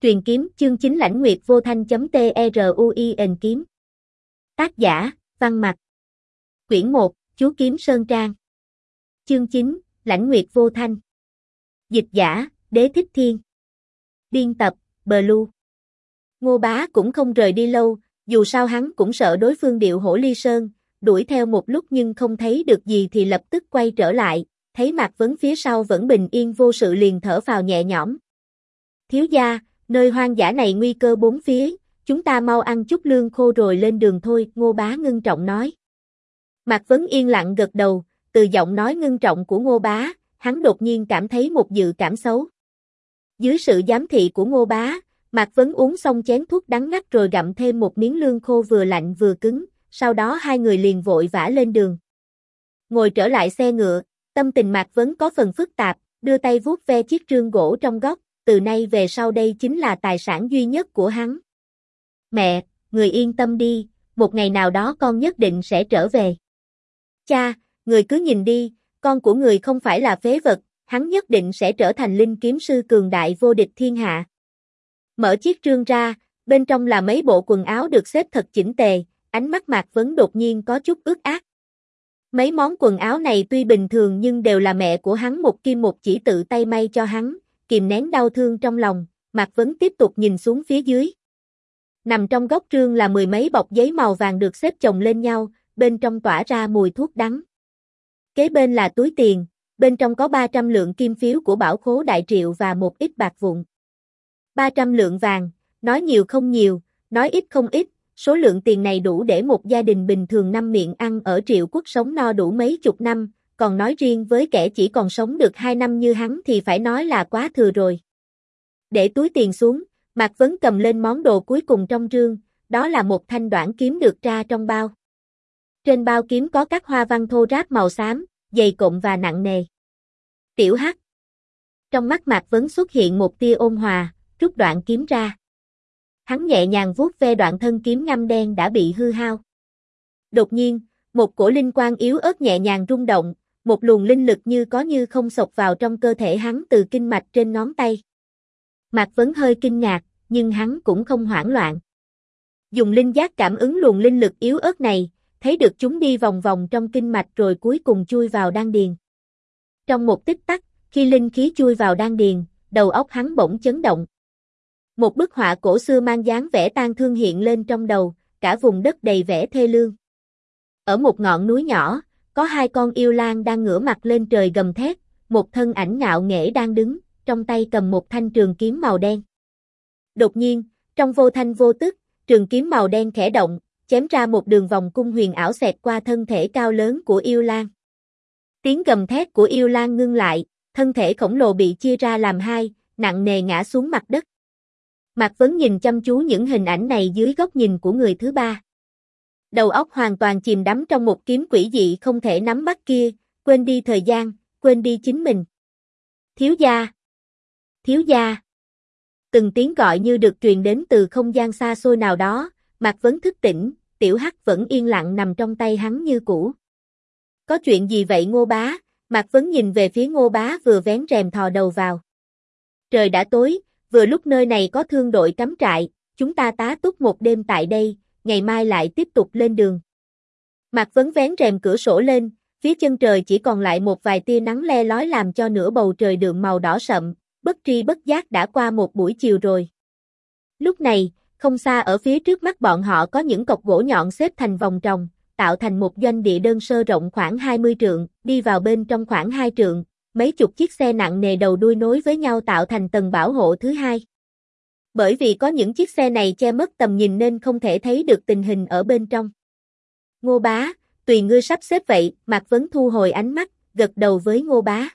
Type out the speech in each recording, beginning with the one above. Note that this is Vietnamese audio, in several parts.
Truyền kiếm chương 9 Lãnh Nguyệt Vô Thanh.truin kiếm. Tác giả, Văn Mặc. Quyển 1, Chú Kiếm Sơn Trang. Chương 9, Lãnh Nguyệt Vô Thanh. Dịch giả, Đế Thích Thiên. Biên tập, Blue. Ngô Bá cũng không rời đi lâu, dù sao hắn cũng sợ đối phương điệu hổ ly sơn, đuổi theo một lúc nhưng không thấy được gì thì lập tức quay trở lại, thấy Mạc Vấn phía sau vẫn bình yên vô sự liền thở phào nhẹ nhõm. Thiếu gia, nơi hoang dã này nguy cơ bốn phía, chúng ta mau ăn chút lương khô rồi lên đường thôi, Ngô Bá ngưng trọng nói. Mạc Vấn yên lặng gật đầu, từ giọng nói ngưng trọng của Ngô Bá, hắn đột nhiên cảm thấy một dự cảm xấu. Dưới sự giám thị của Ngô Bá, Mạc Vấn uống xong chén thuốc đắng ngắt rồi gặm thêm một miếng lương khô vừa lạnh vừa cứng, sau đó hai người liền vội vã lên đường. Ngồi trở lại xe ngựa, tâm tình Mạc Vấn có phần phức tạp, đưa tay vuốt ve chiếc rương gỗ trong góc, từ nay về sau đây chính là tài sản duy nhất của hắn. Mẹ, người yên tâm đi, một ngày nào đó con nhất định sẽ trở về. Cha, người cứ nhìn đi, con của người không phải là phế vật, hắn nhất định sẽ trở thành linh kiếm sư cường đại vô địch thiên hạ. Mở chiếc rương ra, bên trong là mấy bộ quần áo được xếp thật chỉnh tề, ánh mắt Mạc Vấn đột nhiên có chút ướt át. Mấy món quần áo này tuy bình thường nhưng đều là mẹ của hắn một kim một chỉ tự tay may cho hắn, kìm nén đau thương trong lòng, Mạc Vấn tiếp tục nhìn xuống phía dưới. Nằm trong góc rương là mười mấy bọc giấy màu vàng được xếp chồng lên nhau, bên trong tỏa ra mùi thuốc đắng. Kế bên là túi tiền, bên trong có 300 lượng kim phiếu của Bảo Khố Đại Triệu và một ít bạc vụn. 300 lượng vàng, nói nhiều không nhiều, nói ít không ít, số lượng tiền này đủ để một gia đình bình thường năm miệng ăn ở Triệu Quốc sống no đủ mấy chục năm, còn nói riêng với kẻ chỉ còn sống được 2 năm như hắn thì phải nói là quá thừa rồi. Để túi tiền xuống, Mạc Vấn cầm lên món đồ cuối cùng trong rương, đó là một thanh đoản kiếm được tra trong bao. Trên bao kiếm có các hoa văn thô ráp màu xám, dày cộm và nặng nề. Tiểu Hắc. Trong mắt Mạc Vấn xuất hiện một tia ôn hòa, rút đoạn kiếm ra. Hắn nhẹ nhàng vuốt ve đoạn thân kiếm ngăm đen đã bị hư hao. Đột nhiên, một cổ linh quang yếu ớt nhẹ nhàng rung động, một luồng linh lực như có như không xộc vào trong cơ thể hắn từ kinh mạch trên ngón tay. Mạc Vấn hơi kinh ngạc, nhưng hắn cũng không hoảng loạn. Dùng linh giác cảm ứng luồng linh lực yếu ớt này, thấy được chúng đi vòng vòng trong kinh mạch rồi cuối cùng chui vào đan điền. Trong một tích tắc, khi linh khí chui vào đan điền, đầu óc hắn bỗng chấn động. Một bức họa cổ xưa mang dáng vẻ tang thương hiện lên trong đầu, cả vùng đất đầy vẻ thê lương. Ở một ngọn núi nhỏ, có hai con yêu lang đang ngửa mặt lên trời gầm thét, một thân ảnh ngạo nghễ đang đứng, trong tay cầm một thanh trường kiếm màu đen. Đột nhiên, trong vô thanh vô tức, trường kiếm màu đen khẽ động, chém ra một đường vòng cung huyền ảo xẹt qua thân thể cao lớn của yêu lang. Tiếng gầm thét của yêu lang ngưng lại, thân thể khổng lồ bị chia ra làm hai, nặng nề ngã xuống mặt đất. Mạc Vấn nhìn chăm chú những hình ảnh này dưới góc nhìn của người thứ ba. Đầu óc hoàn toàn chìm đắm trong một kiếm quỷ dị không thể nắm bắt kia, quên đi thời gian, quên đi chính mình. Thiếu gia! Thiếu gia! Từng tiếng gọi như được truyền đến từ không gian xa xôi nào đó, Mạc Vấn thức tỉnh, Tiểu Hắc vẫn yên lặng nằm trong tay hắn như cũ. Có chuyện gì vậy Ngô Bá? Mạc Vấn nhìn về phía Ngô Bá vừa vén rèm thò đầu vào. Trời đã tối, vừa lúc nơi này có thương đội cắm trại, chúng ta tá túc một đêm tại đây, ngày mai lại tiếp tục lên đường. Mạc Vấn vén rèm cửa sổ lên, phía chân trời chỉ còn lại một vài tia nắng le lói làm cho nửa bầu trời đượm màu đỏ sậm, bất tri bất giác đã qua một buổi chiều rồi. Lúc này, không xa ở phía trước mắt bọn họ có những cọc gỗ nhọn xếp thành vòng tròn, tạo thành một doanh địa đơn sơ rộng khoảng 20 trượng, đi vào bên trong khoảng 2 trượng, mấy chục chiếc xe nặng nề đầu đuôi nối với nhau tạo thành tầng bảo hộ thứ hai. Bởi vì có những chiếc xe này che mất tầm nhìn nên không thể thấy được tình hình ở bên trong. Ngô Bá, tùy ngươi sắp xếp vậy, Mạc Vấn thu hồi ánh mắt, gật đầu với Ngô Bá.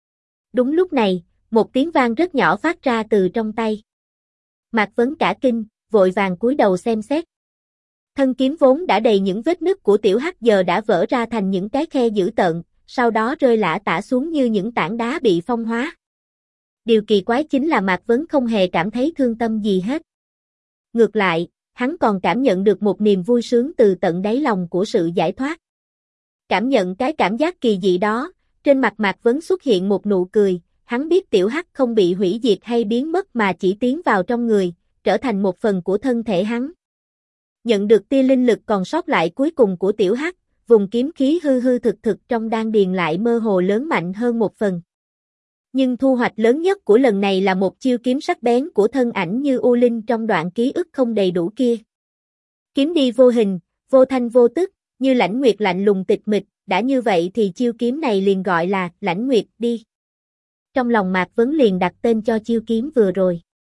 Đúng lúc này, một tiếng vang rất nhỏ phát ra từ trong tay. Mạc Vấn cả kinh, vội vàng cúi đầu xem xét. Thân kiếm vốn đã đầy những vết nứt của Tiểu Hắc giờ đã vỡ ra thành những cái khe dữ tợn, sau đó rơi lả tả xuống như những tảng đá bị phong hóa. Điều kỳ quái chính là Mạc Vấn không hề cảm thấy thương tâm gì hết. Ngược lại, hắn còn cảm nhận được một niềm vui sướng từ tận đáy lòng của sự giải thoát. Cảm nhận cái cảm giác kỳ dị đó, trên mặt Mạc Vấn xuất hiện một nụ cười, Hắn biết tiểu hắc không bị hủy diệt hay biến mất mà chỉ tiến vào trong người, trở thành một phần của thân thể hắn. Nhận được tia linh lực còn sót lại cuối cùng của tiểu hắc, vùng kiếm khí hư hư thực thực trong đan điền lại mơ hồ lớn mạnh hơn một phần. Nhưng thu hoạch lớn nhất của lần này là một chiêu kiếm sắc bén của thân ảnh như U Linh trong đoạn ký ức không đầy đủ kia. Kiếm đi vô hình, vô thanh vô tức, như Lãnh Nguyệt lạnh lùng tịch mịch, đã như vậy thì chiêu kiếm này liền gọi là Lãnh Nguyệt đi. Trong lòng Mạc Vấn liền đặt tên cho chiêu kiếm vừa rồi.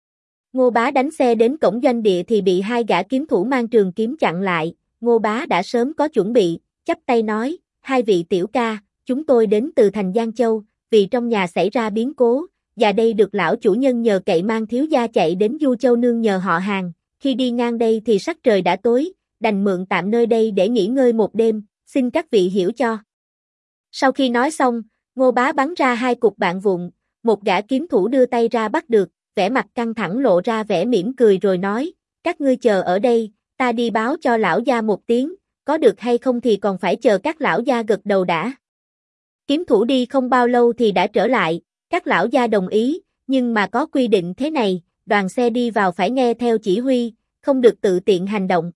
Ngô Bá đánh xe đến cổng doanh địa thì bị hai gã kiếm thủ mang trường kiếm chặn lại, Ngô Bá đã sớm có chuẩn bị, chắp tay nói, hai vị tiểu ca, chúng tôi đến từ thành Giang Châu, vì trong nhà xảy ra biến cố, và đây được lão chủ nhân nhờ cậy mang thiếu gia chạy đến Du Châu nương nhờ họ hàng, khi đi ngang đây thì sắc trời đã tối, đành mượn tạm nơi đây để nghỉ ngơi một đêm, xin các vị hiểu cho. Sau khi nói xong, Ngô Bá bắn ra hai cục bạn vụn, một gã kiếm thủ đưa tay ra bắt được, vẻ mặt căng thẳng lộ ra vẻ mỉm cười rồi nói, các ngươi chờ ở đây, ta đi báo cho lão gia một tiếng, có được hay không thì còn phải chờ các lão gia gật đầu đã. Kiếm thủ đi không bao lâu thì đã trở lại, các lão gia đồng ý, nhưng mà có quy định thế này, đoàn xe đi vào phải nghe theo chỉ huy, không được tự tiện hành động.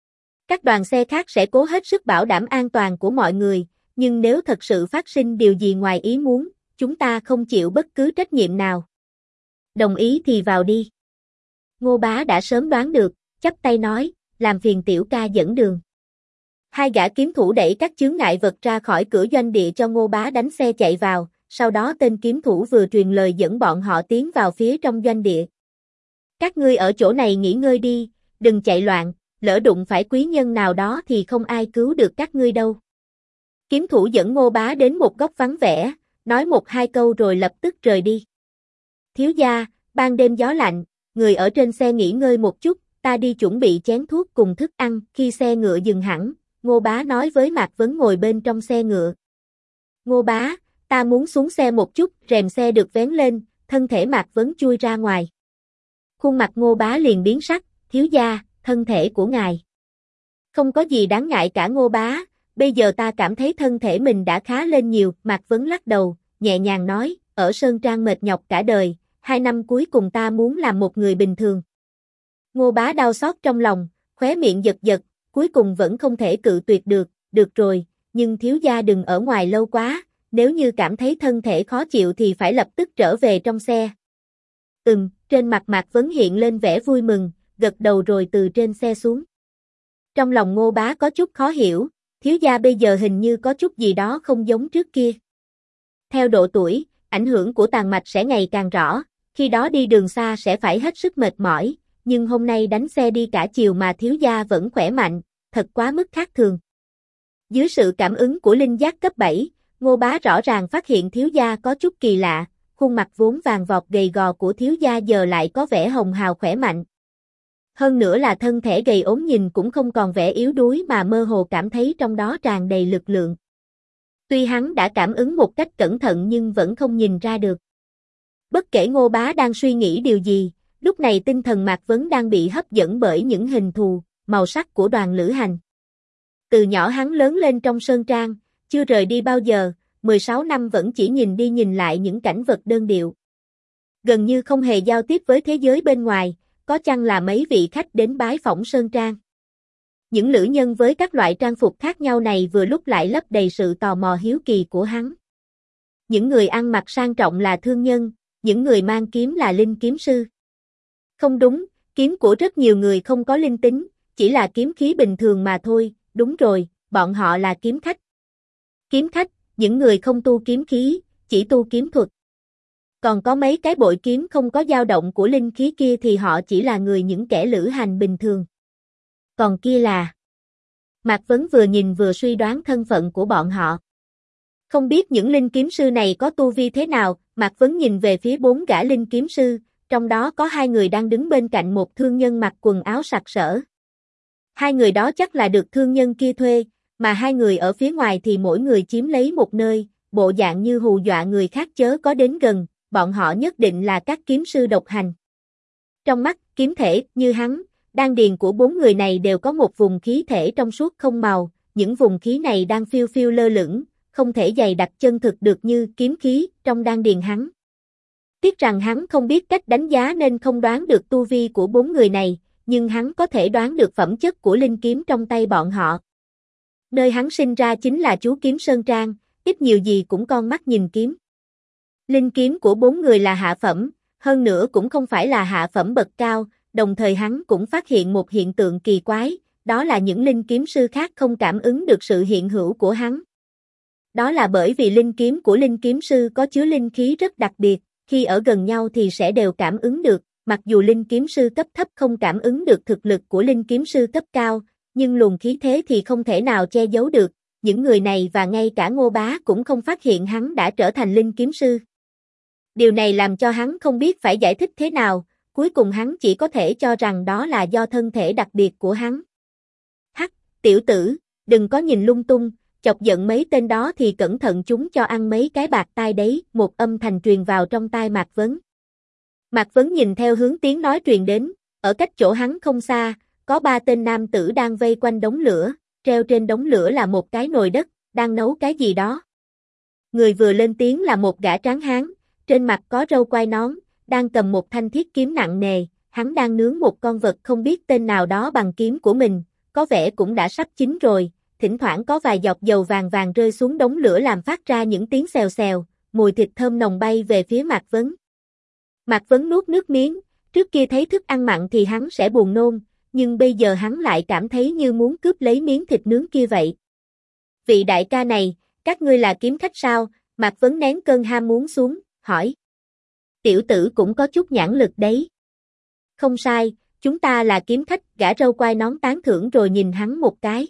Các đoàn xe khác sẽ cố hết sức bảo đảm an toàn của mọi người, nhưng nếu thật sự phát sinh điều gì ngoài ý muốn, chúng ta không chịu bất cứ trách nhiệm nào. Đồng ý thì vào đi. Ngô Bá đã sớm đoán được, chắp tay nói, làm phiền tiểu ca dẫn đường. Hai gã kiếm thủ đẩy các chướng ngại vật ra khỏi cửa doanh địa cho Ngô Bá đánh xe chạy vào, sau đó tên kiếm thủ vừa truyền lời dẫn bọn họ tiến vào phía trong doanh địa. Các ngươi ở chỗ này nghỉ ngơi đi, đừng chạy loạn, lỡ đụng phải quý nhân nào đó thì không ai cứu được các ngươi đâu. Kiếm thủ dẫn Ngô Bá đến một góc vắng vẻ, nói một hai câu rồi lập tức rời đi. Thiếu gia, ban đêm gió lạnh, người ở trên xe nghỉ ngơi một chút, ta đi chuẩn bị chén thuốc cùng thức ăn. Khi xe ngựa dừng hẳn, Ngô Bá nói với Mạc Vấn ngồi bên trong xe ngựa. Ngô Bá, ta muốn xuống xe một chút, rèm xe được vén lên, thân thể Mạc Vấn chui ra ngoài. Khuôn mặt Ngô Bá liền biến sắc, thiếu gia, thân thể của ngài. Không có gì đáng ngại cả Ngô Bá, bây giờ ta cảm thấy thân thể mình đã khá lên nhiều. Mạc Vấn lắc đầu, nhẹ nhàng nói, ở Sơn Trang mệt nhọc cả đời, 2 năm cuối cùng ta muốn làm một người bình thường. Ngô Bá đau xót trong lòng, khóe miệng giật giật, cuối cùng vẫn không thể cự tuyệt được rồi, nhưng thiếu gia đừng ở ngoài lâu quá, nếu như cảm thấy thân thể khó chịu thì phải lập tức trở về trong xe. Trên mặt Mạc Vấn hiện lên vẻ vui mừng, gật đầu rồi từ trên xe xuống. Trong lòng Ngô Bá có chút khó hiểu, thiếu gia bây giờ hình như có chút gì đó không giống trước kia. Theo độ tuổi, ảnh hưởng của tàn mạch sẽ ngày càng rõ, khi đó đi đường xa sẽ phải hết sức mệt mỏi, nhưng hôm nay đánh xe đi cả chiều mà thiếu gia vẫn khỏe mạnh, thật quá mức khác thường. Dưới sự cảm ứng của linh giác cấp 7, Ngô Bá rõ ràng phát hiện thiếu gia có chút kỳ lạ, khuôn mặt vốn vàng vọt gầy gò của thiếu gia giờ lại có vẻ hồng hào khỏe mạnh. Hơn nữa là thân thể gầy ốm nhìn cũng không còn vẻ yếu đuối mà mơ hồ cảm thấy trong đó tràn đầy lực lượng. Tuy hắn đã cảm ứng một cách cẩn thận nhưng vẫn không nhìn ra được. Bất kể Ngô Bá đang suy nghĩ điều gì, lúc này tinh thần Mạc Vấn đang bị hấp dẫn bởi những hình thù, màu sắc của đoàn lữ hành. Từ nhỏ hắn lớn lên trong Sơn Trang, chưa rời đi bao giờ, 16 năm vẫn chỉ nhìn đi nhìn lại những cảnh vật đơn điệu. Gần như không hề giao tiếp với thế giới bên ngoài, có chăng là mấy vị khách đến bái phỏng Sơn Trang. Những lữ nhân với các loại trang phục khác nhau này vừa lúc lại lấp đầy sự tò mò hiếu kỳ của hắn. Những người ăn mặc sang trọng là thương nhân, những người mang kiếm là linh kiếm sư. Không đúng, kiếm của rất nhiều người không có linh tính, chỉ là kiếm khí bình thường mà thôi, đúng rồi, bọn họ là kiếm khách. Kiếm khách, những người không tu kiếm khí, chỉ tu kiếm thuật. Còn có mấy cái bội kiếm không có dao động của linh khí kia thì họ chỉ là những kẻ lữ hành bình thường. Còn kia là... Mạc Vấn vừa nhìn vừa suy đoán thân phận của bọn họ. Không biết những linh kiếm sư này có tu vi thế nào, Mạc Vấn nhìn về phía 4 gã linh kiếm sư, trong đó có 2 người đang đứng bên cạnh một thương nhân mặc quần áo sặc sỡ. 2 người đó chắc là được thương nhân kia thuê, mà 2 người ở phía ngoài thì mỗi người chiếm lấy một nơi, bộ dạng như hù dọa người khác chớ có đến gần, bọn họ nhất định là các kiếm sư độc hành. Trong mắt, kiếm thể, như hắn, đan điền của 4 người này đều có một vùng khí thể trong suốt không màu, những vùng khí này đang phiêu phiêu lơ lửng, không thể dày đặc chân thực được như kiếm khí trong đan điền hắn. Tiếc rằng hắn không biết cách đánh giá nên không đoán được tu vi của bốn người này, nhưng hắn có thể đoán được phẩm chất của linh kiếm trong tay bọn họ. Nơi hắn sinh ra chính là chú kiếm Sơn Trang, ít nhiều gì cũng con mắt nhìn kiếm. Linh kiếm của bốn người là hạ phẩm, hơn nữa cũng không phải là hạ phẩm bậc cao, đồng thời hắn cũng phát hiện một hiện tượng kỳ quái, đó là những linh kiếm sư khác không cảm ứng được sự hiện hữu của hắn. Đó là bởi vì linh kiếm của linh kiếm sư có chứa linh khí rất đặc biệt, khi ở gần nhau thì sẽ đều cảm ứng được, mặc dù linh kiếm sư cấp thấp không cảm ứng được thực lực của linh kiếm sư cấp cao, nhưng luồng khí thế thì không thể nào che giấu được, những người này và ngay cả Ngô Bá cũng không phát hiện hắn đã trở thành linh kiếm sư. Điều này làm cho hắn không biết phải giải thích thế nào, cuối cùng hắn chỉ có thể cho rằng đó là do thân thể đặc biệt của hắn. Hắc, tiểu tử, đừng có nhìn lung tung, chọc giận mấy tên đó thì cẩn thận chúng cho ăn mấy cái bạc tai đấy, một âm thanh truyền vào trong tai Mạc Vấn. Mạc Vấn nhìn theo hướng tiếng nói truyền đến, ở cách chỗ hắn không xa, có ba tên nam tử đang vây quanh đống lửa, treo trên đống lửa là một cái nồi đất, đang nấu cái gì đó. Người vừa lên tiếng là một gã tráng hán, trên mặt có râu quai nón, đang cầm một thanh thiết kiếm nặng nề, hắn đang nướng một con vật không biết tên nào đó bằng kiếm của mình, có vẻ cũng đã sắp chín rồi, thỉnh thoảng có vài giọt dầu vàng vàng rơi xuống đống lửa làm phát ra những tiếng xèo xèo, mùi thịt thơm nồng bay về phía Mạc Vấn. Mạc Vấn nuốt nước miếng, trước kia thấy thức ăn mặn thì hắn sẽ buồn nôn, nhưng bây giờ hắn lại cảm thấy như muốn cướp lấy miếng thịt nướng kia vậy. Vị đại ca này, các ngươi là kiếm khách sao? Mạc Vấn nén cơn ham muốn xuống, hỏi. Tiểu tử cũng có chút nhãn lực đấy. Không sai, chúng ta là kiếm khách, gã râu quai nón tán thưởng rồi nhìn hắn một cái.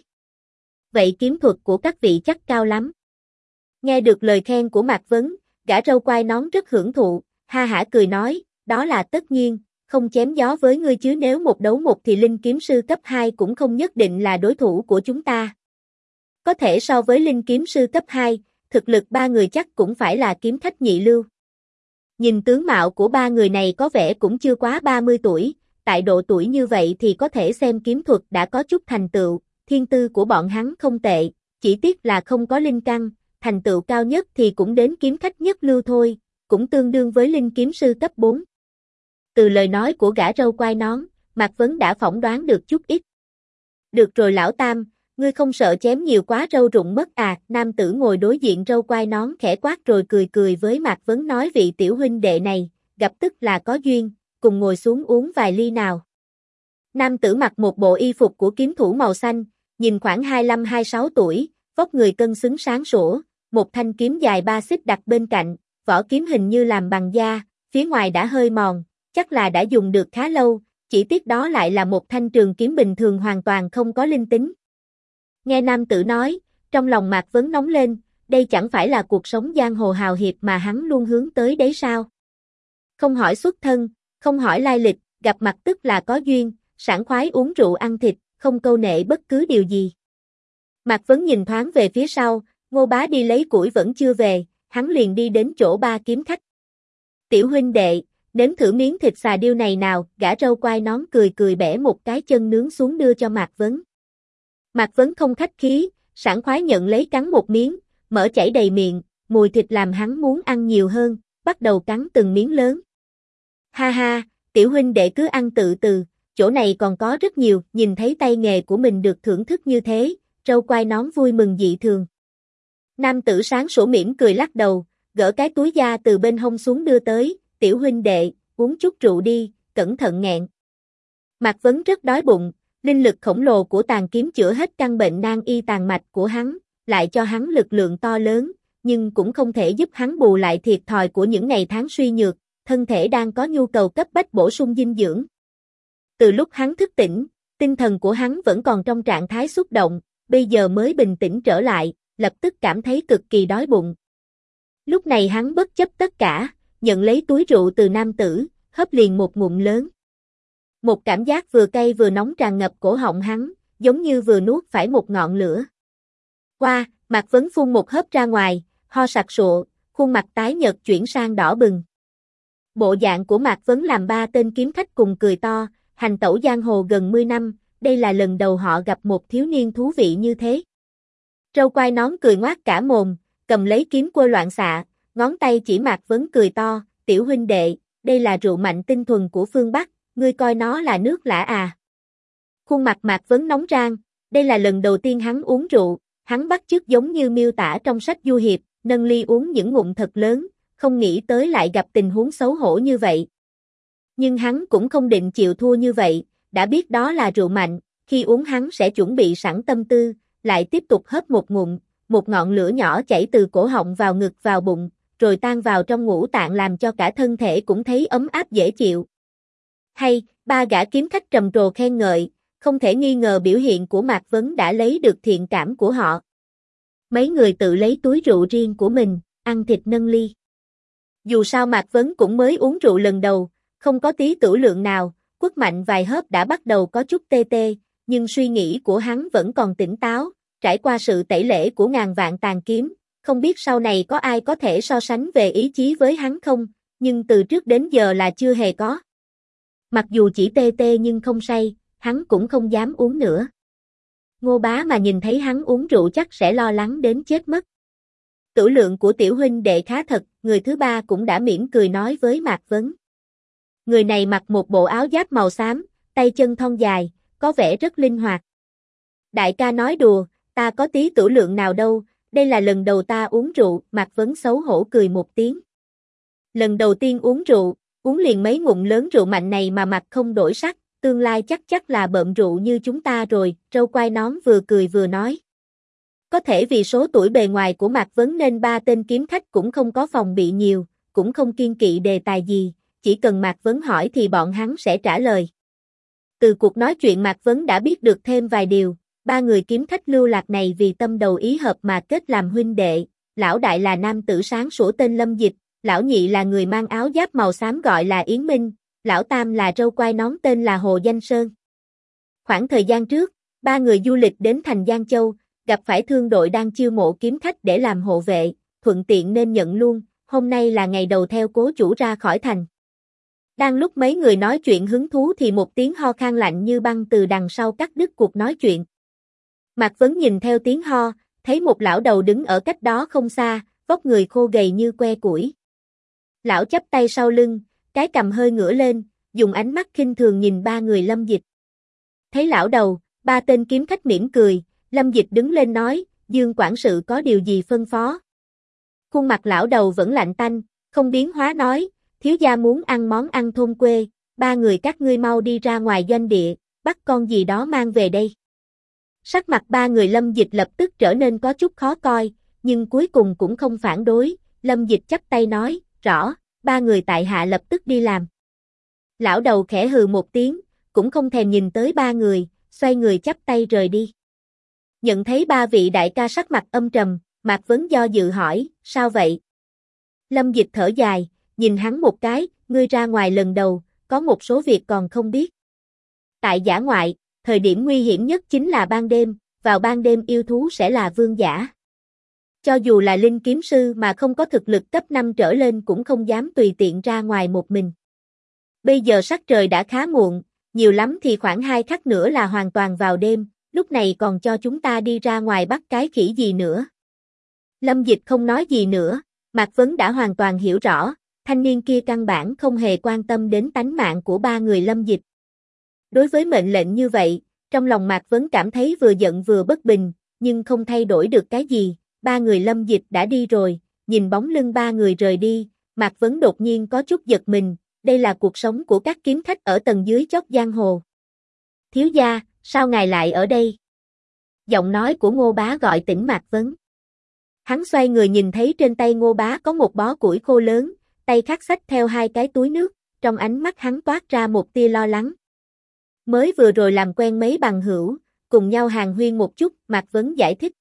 Vậy kiếm thuật của các vị chắc cao lắm. Nghe được lời khen của Mạc Vấn, gã râu quai nón rất hưởng thụ, ha hả cười nói, đó là tất nhiên, không chém gió với ngươi chứ nếu một đấu một thì linh kiếm sư cấp 2 cũng không nhất định là đối thủ của chúng ta. Có thể so với linh kiếm sư cấp 2, thực lực ba người chắc cũng phải là kiếm khách nhị lưu. Nhìn tướng mạo của ba người này có vẻ cũng chưa quá 30 tuổi, tại độ tuổi như vậy thì có thể xem kiếm thuật đã có chút thành tựu, thiên tư của bọn hắn không tệ, chỉ tiếc là không có linh căn, thành tựu cao nhất thì cũng đến kiếm khách nhất lưu thôi, cũng tương đương với linh kiếm sư cấp 4. Từ lời nói của gã râu quai nón, Mạc Vấn đã phỏng đoán được chút ít. Được rồi lão tam, ngươi không sợ chém nhiều quá râu rụng mất à? Nam tử ngồi đối diện râu quai nón khẽ quát rồi cười cười với Mạc Vấn nói vị tiểu huynh đệ này, gặp tức là có duyên, cùng ngồi xuống uống vài ly nào. Nam tử mặc một bộ y phục của kiếm thủ màu xanh, nhìn khoảng 25-26 tuổi, vóc người cân xứng sáng sủa, một thanh kiếm dài 3 xích đặt bên cạnh, vỏ kiếm hình như làm bằng da, phía ngoài đã hơi mòn, chắc là đã dùng được khá lâu, chỉ tiếc đó lại là một thanh trường kiếm bình thường hoàn toàn không có linh tính. Nghe nam tử nói, trong lòng Mạc Vấn nóng lên, đây chẳng phải là cuộc sống giang hồ hào hiệp mà hắn luôn hướng tới đấy sao? Không hỏi xuất thân, không hỏi lai lịch, gặp mặt tức là có duyên, sảng khoái uống rượu ăn thịt, không câu nệ bất cứ điều gì. Mạc Vấn nhìn thoáng về phía sau, Ngô Bá đi lấy củi vẫn chưa về, hắn liền đi đến chỗ ba kiếm khách. Tiểu huynh đệ, nếm thử miếng thịt xà điêu này nào, gã râu quai nón cười cười bẻ một cái chân nướng xuống đưa cho Mạc Vấn. Mạc Vấn không khách khí, sảng khoái nhận lấy cắn một miếng, mỡ chảy đầy miệng, mùi thịt làm hắn muốn ăn nhiều hơn, bắt đầu cắn từng miếng lớn. Ha ha, tiểu huynh đệ cứ ăn tự từ, chỗ này còn có rất nhiều, nhìn thấy tay nghề của mình được thưởng thức như thế, râu quai nón vui mừng dị thường. Nam tử sáng sủa mỉm cười lắc đầu, gỡ cái túi da từ bên hông xuống đưa tới, tiểu huynh đệ, uống chút rượu đi, cẩn thận nghẹn. Mạc Vấn rất đói bụng, linh lực khổng lồ của tàn kiếm chữa hết căn bệnh nan y tàn mạch của hắn, lại cho hắn lực lượng to lớn, nhưng cũng không thể giúp hắn bù lại thiệt thòi của những ngày tháng suy nhược, thân thể đang có nhu cầu cấp bách bổ sung dinh dưỡng. Từ lúc hắn thức tỉnh, tinh thần của hắn vẫn còn trong trạng thái xúc động, bây giờ mới bình tĩnh trở lại, lập tức cảm thấy cực kỳ đói bụng. Lúc này hắn bất chấp tất cả, nhận lấy túi rượu từ nam tử, hớp liền một ngụm lớn. Một cảm giác vừa cay vừa nóng tràn ngập cổ họng hắn, giống như vừa nuốt phải một ngọn lửa. Qua, Mạc Vấn phun một hớp ra ngoài, ho sặc sụa, khuôn mặt tái nhợt chuyển sang đỏ bừng. Bộ dạng của Mạc Vấn làm ba tên kiếm khách cùng cười to, hành tẩu giang hồ gần 10 năm, đây là lần đầu họ gặp một thiếu niên thú vị như thế. Râu quai nón cười ngoác cả mồm, cầm lấy kiếm quơ loạn xạ, ngón tay chỉ Mạc Vấn cười to, tiểu huynh đệ, đây là rượu mạnh tinh thuần của phương Bắc, ngươi coi nó là nước lã à. Khuôn mặt Mạc Vấn nóng rang, đây là lần đầu tiên hắn uống rượu, hắn bắt chước giống như miêu tả trong sách du hiệp, nâng ly uống những ngụm thật lớn, không nghĩ tới lại gặp tình huống xấu hổ như vậy. Nhưng hắn cũng không định chịu thua như vậy, đã biết đó là rượu mạnh, khi uống hắn sẽ chuẩn bị sẵn tâm tư, lại tiếp tục hớp một ngụm, một ngọn lửa nhỏ chảy từ cổ họng vào ngực vào bụng, rồi tan vào trong ngũ tạng làm cho cả thân thể cũng thấy ấm áp dễ chịu. Hay, ba gã kiếm khách trầm trồ khen ngợi, không thể nghi ngờ biểu hiện của Mạc Vấn đã lấy được thiện cảm của họ. Mấy người tự lấy túi rượu riêng của mình, ăn thịt nâng ly. Dù sao Mạc Vấn cũng mới uống rượu lần đầu, không có tí tửu lượng nào, quất mạnh vài hớp đã bắt đầu có chút tê tê, nhưng suy nghĩ của hắn vẫn còn tỉnh táo, trải qua sự tẩy lễ của ngàn vạn tàn kiếm, không biết sau này có ai có thể so sánh về ý chí với hắn không, nhưng từ trước đến giờ là chưa hề có. Mặc dù chỉ tê tê nhưng không say, hắn cũng không dám uống nữa. Ngô Bá mà nhìn thấy hắn uống rượu chắc sẽ lo lắng đến chết mất. Tửu lượng của tiểu huynh đệ khá thật, người thứ ba cũng đã mỉm cười nói với Mạc Vấn. Người này mặc một bộ áo giáp màu xám, tay chân thon dài, có vẻ rất linh hoạt. Đại ca nói đùa, ta có tí tửu lượng nào đâu, đây là lần đầu ta uống rượu, Mạc Vấn xấu hổ cười một tiếng. Lần đầu tiên uống rượu, uống liền mấy ngụm lớn rượu mạnh này mà mặt không đổi sắc, tương lai chắc là bợm rượu như chúng ta rồi, Râu Quai Nón vừa cười vừa nói. Có thể vì số tuổi bề ngoài của Mạc Vấn nên ba tên kiếm khách cũng không có phòng bị nhiều, cũng không kiêng kỵ đề tài gì, chỉ cần Mạc Vấn hỏi thì bọn hắn sẽ trả lời. Từ cuộc nói chuyện Mạc Vấn đã biết được thêm vài điều, ba người kiếm khách lưu lạc này vì tâm đầu ý hợp mà kết làm huynh đệ, lão đại là nam tử sáng sủa tên Lâm Dịch, lão nhị là người mang áo giáp màu xám gọi là Yến Minh, lão tam là Râu Quai Nón tên là Hồ Danh Sơn. Khoảng thời gian trước, ba người du lịch đến thành Giang Châu, gặp phải thương đội đang chiêu mộ kiếm khách để làm hộ vệ, thuận tiện nên nhận luôn, hôm nay là ngày đầu theo cố chủ ra khỏi thành. Đang lúc mấy người nói chuyện hứng thú thì một tiếng ho khan lạnh như băng từ đằng sau cắt đứt cuộc nói chuyện. Mạc Vấn nhìn theo tiếng ho, thấy một lão đầu đứng ở cách đó không xa, vóc người khô gầy như que củi. Lão chắp tay sau lưng, cái cằm hơi ngửa lên, dùng ánh mắt khinh thường nhìn ba người Lâm Dịch. Thấy lão đầu, ba tên kiếm khách mỉm cười, Lâm Dịch đứng lên nói, Dương quản sự có điều gì phân phó. Khuôn mặt lão đầu vẫn lạnh tanh, không biến hóa nói, thiếu gia muốn ăn món ăn thôn quê, ba người các ngươi mau đi ra ngoài doanh địa, bắt con gì đó mang về đây. Sắc mặt ba người Lâm Dịch lập tức trở nên có chút khó coi, nhưng cuối cùng cũng không phản đối, Lâm Dịch chắp tay nói, rõ, ba người tại hạ lập tức đi làm. Lão đầu khẽ hừ một tiếng, cũng không thèm nhìn tới ba người, xoay người chắp tay rời đi. Nhận thấy ba vị đại ca sắc mặt âm trầm, Mạc Vấn do dự hỏi, sao vậy? Lâm Dịch thở dài, nhìn hắn một cái, ngươi ra ngoài lần đầu, có một số việc còn không biết. Tại dã ngoại, thời điểm nguy hiểm nhất chính là ban đêm, vào ban đêm yêu thú sẽ là vương giả. Cho dù là linh kiếm sư mà không có thực lực cấp 5 trở lên cũng không dám tùy tiện ra ngoài một mình. Bây giờ sắc trời đã khá muộn, nhiều lắm thì khoảng 2 khắc nữa là hoàn toàn vào đêm, lúc này còn cho chúng ta đi ra ngoài bắt cái khỉ gì nữa. Lâm Dịch không nói gì nữa, Mạc Vấn đã hoàn toàn hiểu rõ, thanh niên kia căn bản không hề quan tâm đến tánh mạng của ba người Lâm Dịch. Đối với mệnh lệnh như vậy, trong lòng Mạc Vấn cảm thấy vừa giận vừa bất bình, nhưng không thay đổi được cái gì, ba người Lâm Dịch đã đi rồi, nhìn bóng lưng ba người rời đi, Mạc Vấn đột nhiên có chút giật mình, đây là cuộc sống của các kiếm khách ở tầng dưới chót giang hồ. Thiếu gia, sao ngài lại ở đây? Giọng nói của Ngô Bá gọi tỉnh Mạc Vấn. Hắn xoay người nhìn thấy trên tay Ngô Bá có một bó củi khô lớn, tay khác xách theo 2 cái túi nước, trong ánh mắt hắn toát ra một tia lo lắng. Mới vừa rồi làm quen mấy bằng hữu, cùng nhau hàn huyên một chút, Mạc Vấn giải thích.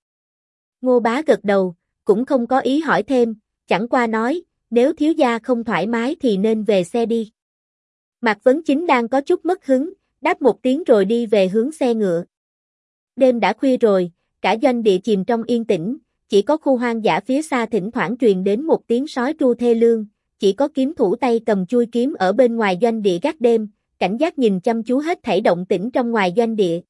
Ngô Bá gật đầu, cũng không có ý hỏi thêm, chẳng qua nói, nếu thiếu gia không thoải mái thì nên về xe đi. Mạc Vấn chính đang có chút mất hứng, đáp một tiếng rồi đi về hướng xe ngựa. Đêm đã khuya rồi, cả doanh địa chìm trong yên tĩnh, chỉ có khu hoang dã phía xa thỉnh thoảng truyền đến một tiếng sói tru thê lương, chỉ có kiếm thủ tay cầm chuôi kiếm ở bên ngoài doanh địa gác đêm, cảnh giác nhìn chăm chú hết thảy động tĩnh trong ngoài doanh địa.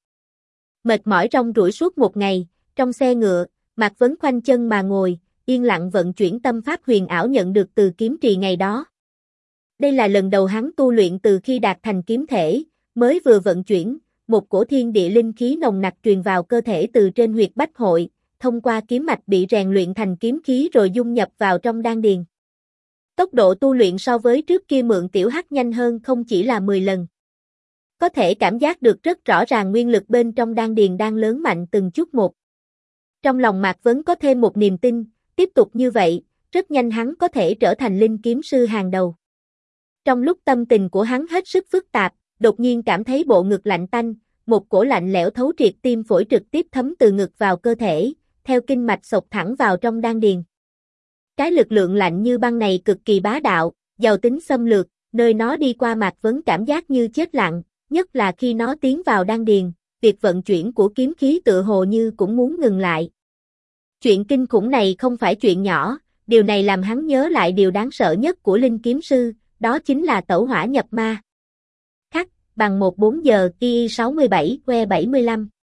Mệt mỏi rong ruổi suốt một ngày, trong xe ngựa, Mạc Vấn khoanh chân mà ngồi, yên lặng vận chuyển tâm pháp huyền ảo nhận được từ kiếm trì ngày đó. Đây là lần đầu hắn tu luyện từ khi đạt thành kiếm thể, mới vừa vận chuyển, một cổ thiên địa linh khí nồng nặc truyền vào cơ thể từ trên huyệt bách hội, thông qua kiếm mạch bị rèn luyện thành kiếm khí rồi dung nhập vào trong đan điền. Tốc độ tu luyện so với trước kia Mượn Tiểu Hắc nhanh hơn không chỉ là 10 lần. Có thể cảm giác được rất rõ ràng nguyên lực bên trong đan điền đang lớn mạnh từng chút một. Trong lòng Mạc Vấn có thêm một niềm tin, tiếp tục như vậy, rất nhanh hắn có thể trở thành linh kiếm sư hàng đầu. Trong lúc tâm tình của hắn hết sức phức tạp, đột nhiên cảm thấy bộ ngực lạnh tanh, một cổ lạnh lẽo thấu triệt tim phổi trực tiếp thấm từ ngực vào cơ thể, theo kinh mạch xộc thẳng vào trong đan điền. Cái lực lượng lạnh như băng này cực kỳ bá đạo, giàu tính xâm lược, nơi nó đi qua Mạc Vấn cảm giác như chết lặng, nhất là khi nó tiến vào đan điền, việc vận chuyển của kiếm khí tựa hồ như cũng muốn ngừng lại. Chuyện kinh khủng này không phải chuyện nhỏ, điều này làm hắn nhớ lại điều đáng sợ nhất của linh kiếm sư, đó chính là tẩu hỏa nhập ma. Khắc, bằng 14 giờ, y 67, que 75.